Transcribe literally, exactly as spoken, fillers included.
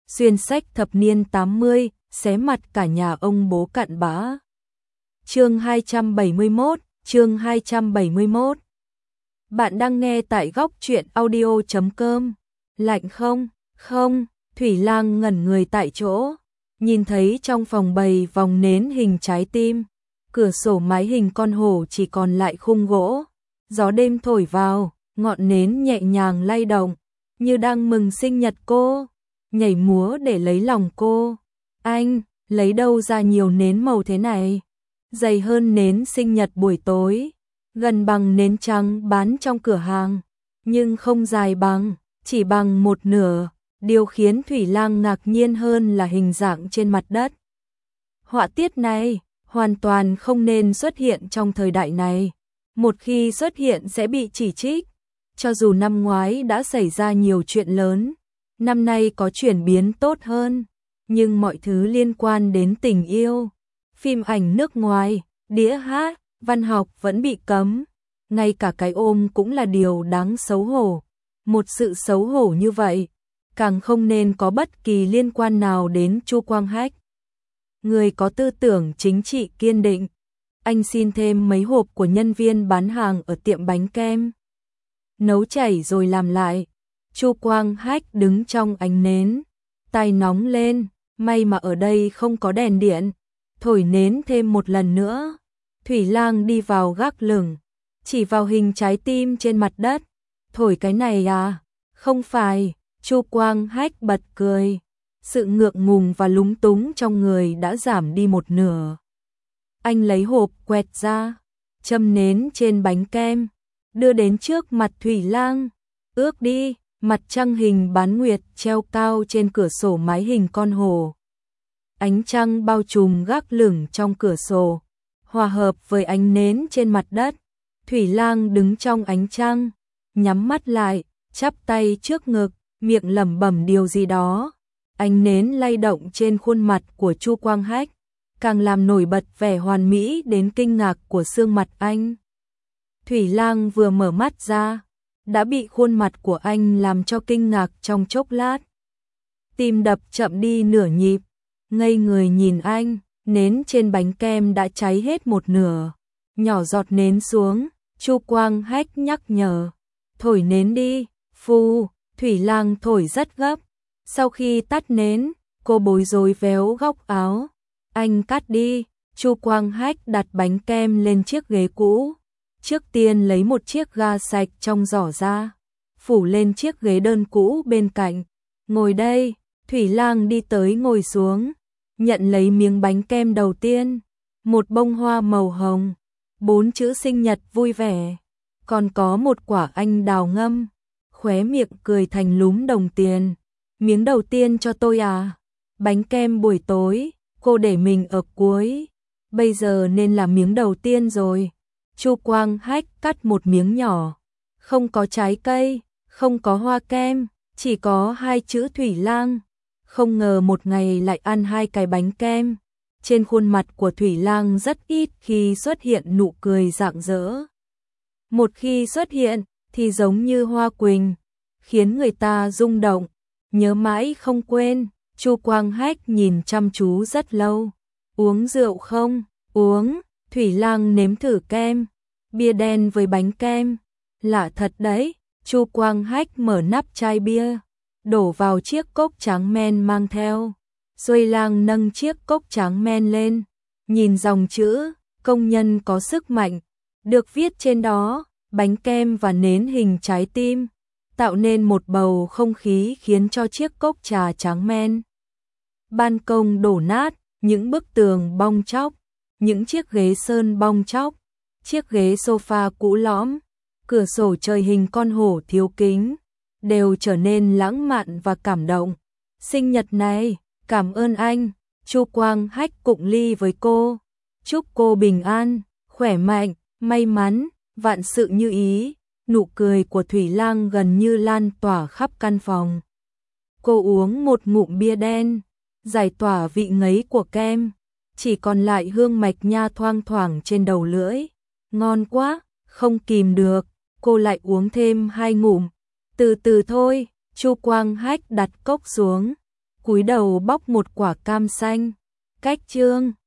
xuyên sách thập niên tám mươi, xé mặt cả nhà ông bố cặn bã. Chương hai trăm bảy mươi mốt, chương hai trăm bảy mươi mốt. Bạn đang nghe tại góc truyện audio chấm com. Lạnh không? Không, Thủy Lang ngẩn người tại chỗ, nhìn thấy trong phòng bày vòng nến hình trái tim, cửa sổ mái hình con hổ chỉ còn lại khung gỗ. Gió đêm thổi vào, ngọn nến nhẹ nhàng lay động, như đang mừng sinh nhật cô, nhảy múa để lấy lòng cô. Anh, lấy đâu ra nhiều nến màu thế này? Dày hơn nến sinh nhật buổi tối, gần bằng nến trắng bán trong cửa hàng, nhưng không dài bằng, chỉ bằng một nửa. Điều khiến Thủy Lang ngạc nhiên hơn là hình dạng trên mặt đất. Họa tiết này hoàn toàn không nên xuất hiện trong thời đại này. Một khi xuất hiện sẽ bị chỉ trích. Cho dù năm ngoái đã xảy ra nhiều chuyện lớn, năm nay có chuyển biến tốt hơn, nhưng mọi thứ liên quan đến tình yêu, phim ảnh nước ngoài, đĩa hát, văn học vẫn bị cấm. Ngay cả cái ôm cũng là điều đáng xấu hổ. Một sự xấu hổ như vậy càng không nên có bất kỳ liên quan nào đến Chu Quang Hách. Người có tư tưởng chính trị kiên định. Anh xin thêm mấy hộp của nhân viên bán hàng ở tiệm bánh kem. Nấu chảy rồi làm lại. Chu Quang Hách đứng trong ánh nến, tay nóng lên, may mà ở đây không có đèn điện. Thổi nến thêm một lần nữa. Thủy Lang đi vào gác lửng, chỉ vào hình trái tim trên mặt đất. Thổi cái này à? Không phải. Chu Quang Hách bật cười, sự ngượng ngùng và lúng túng trong người đã giảm đi một nửa. Anh lấy hộp quẹt ra, châm nến trên bánh kem, đưa đến trước mặt Thủy Lang. Ước đi, mặt trăng hình bán nguyệt treo cao trên cửa sổ mái hình con hổ. Ánh trăng bao trùm gác lửng trong cửa sổ, hòa hợp với ánh nến trên mặt đất. Thủy Lang đứng trong ánh trăng, nhắm mắt lại, chắp tay trước ngực, miệng lẩm bẩm điều gì đó. Ánh nến lay động trên khuôn mặt của Chu Quang Hách, càng làm nổi bật vẻ hoàn mỹ đến kinh ngạc của xương mặt anh. Thủy Lang vừa mở mắt ra, đã bị khuôn mặt của anh làm cho kinh ngạc trong chốc lát. Tim đập chậm đi nửa nhịp, ngây người nhìn anh. Nến trên bánh kem đã cháy hết một nửa, nhỏ giọt nến xuống. Chu Quang Hách nhắc nhở, thổi nến đi. Phu. Thủy Lang thổi rất gấp. Sau khi tắt nến, cô bối rối véo góc áo. Anh cắt đi. Chu Quang Hách đặt bánh kem lên chiếc ghế cũ. Trước tiên lấy một chiếc ga sạch trong giỏ ra, phủ lên chiếc ghế đơn cũ bên cạnh. Ngồi đây. Thủy Lang đi tới ngồi xuống, nhận lấy miếng bánh kem đầu tiên. Một bông hoa màu hồng, bốn chữ sinh nhật vui vẻ, còn có một quả anh đào ngâm. Khóe miệng cười thành lúm đồng tiền. Miếng đầu tiên cho tôi à? Bánh kem buổi tối, cô để mình ở cuối. Bây giờ nên là miếng đầu tiên rồi. Chu Quang Hách cắt một miếng nhỏ. Không có trái cây, không có hoa kem, chỉ có hai chữ Thủy Lang. Không ngờ một ngày lại ăn hai cái bánh kem. Trên khuôn mặt của Thủy Lang rất ít khi xuất hiện nụ cười rạng rỡ. Một khi xuất hiện thì giống như hoa quỳnh, khiến người ta rung động, nhớ mãi không quên. Chu Quang Hách nhìn chăm chú rất lâu. Uống rượu không? Uống. Thủy Lang nếm thử kem, bia đen với bánh kem. Lạ thật đấy. Chu Quang Hách mở nắp chai bia, đổ vào chiếc cốc trắng men mang theo. Xuôi Lang nâng chiếc cốc trắng men lên, nhìn dòng chữ công nhân có sức mạnh được viết trên đó. Bánh kem và nến hình trái tim tạo nên một bầu không khí khiến cho chiếc cốc trà trắng men. Ban công đổ nát, những bức tường bong tróc, những chiếc ghế sơn bong tróc, chiếc ghế sofa cũ lõm, cửa sổ trời hình con hổ thiếu kính, đều trở nên lãng mạn và cảm động. Sinh nhật này, cảm ơn anh. Chu Quang Hách cụng ly với cô, chúc cô bình an, khỏe mạnh, may mắn, vạn sự như ý. Nụ cười của Thủy Lang gần như lan tỏa khắp căn phòng. Cô uống một ngụm bia đen, giải tỏa vị ngấy của kem, chỉ còn lại hương mạch nha thoang thoảng trên đầu lưỡi. Ngon quá, không kìm được, cô lại uống thêm hai ngụm. Từ từ thôi. Chu Quang Hách đặt cốc xuống, cúi đầu bóc một quả cam xanh. Cách chương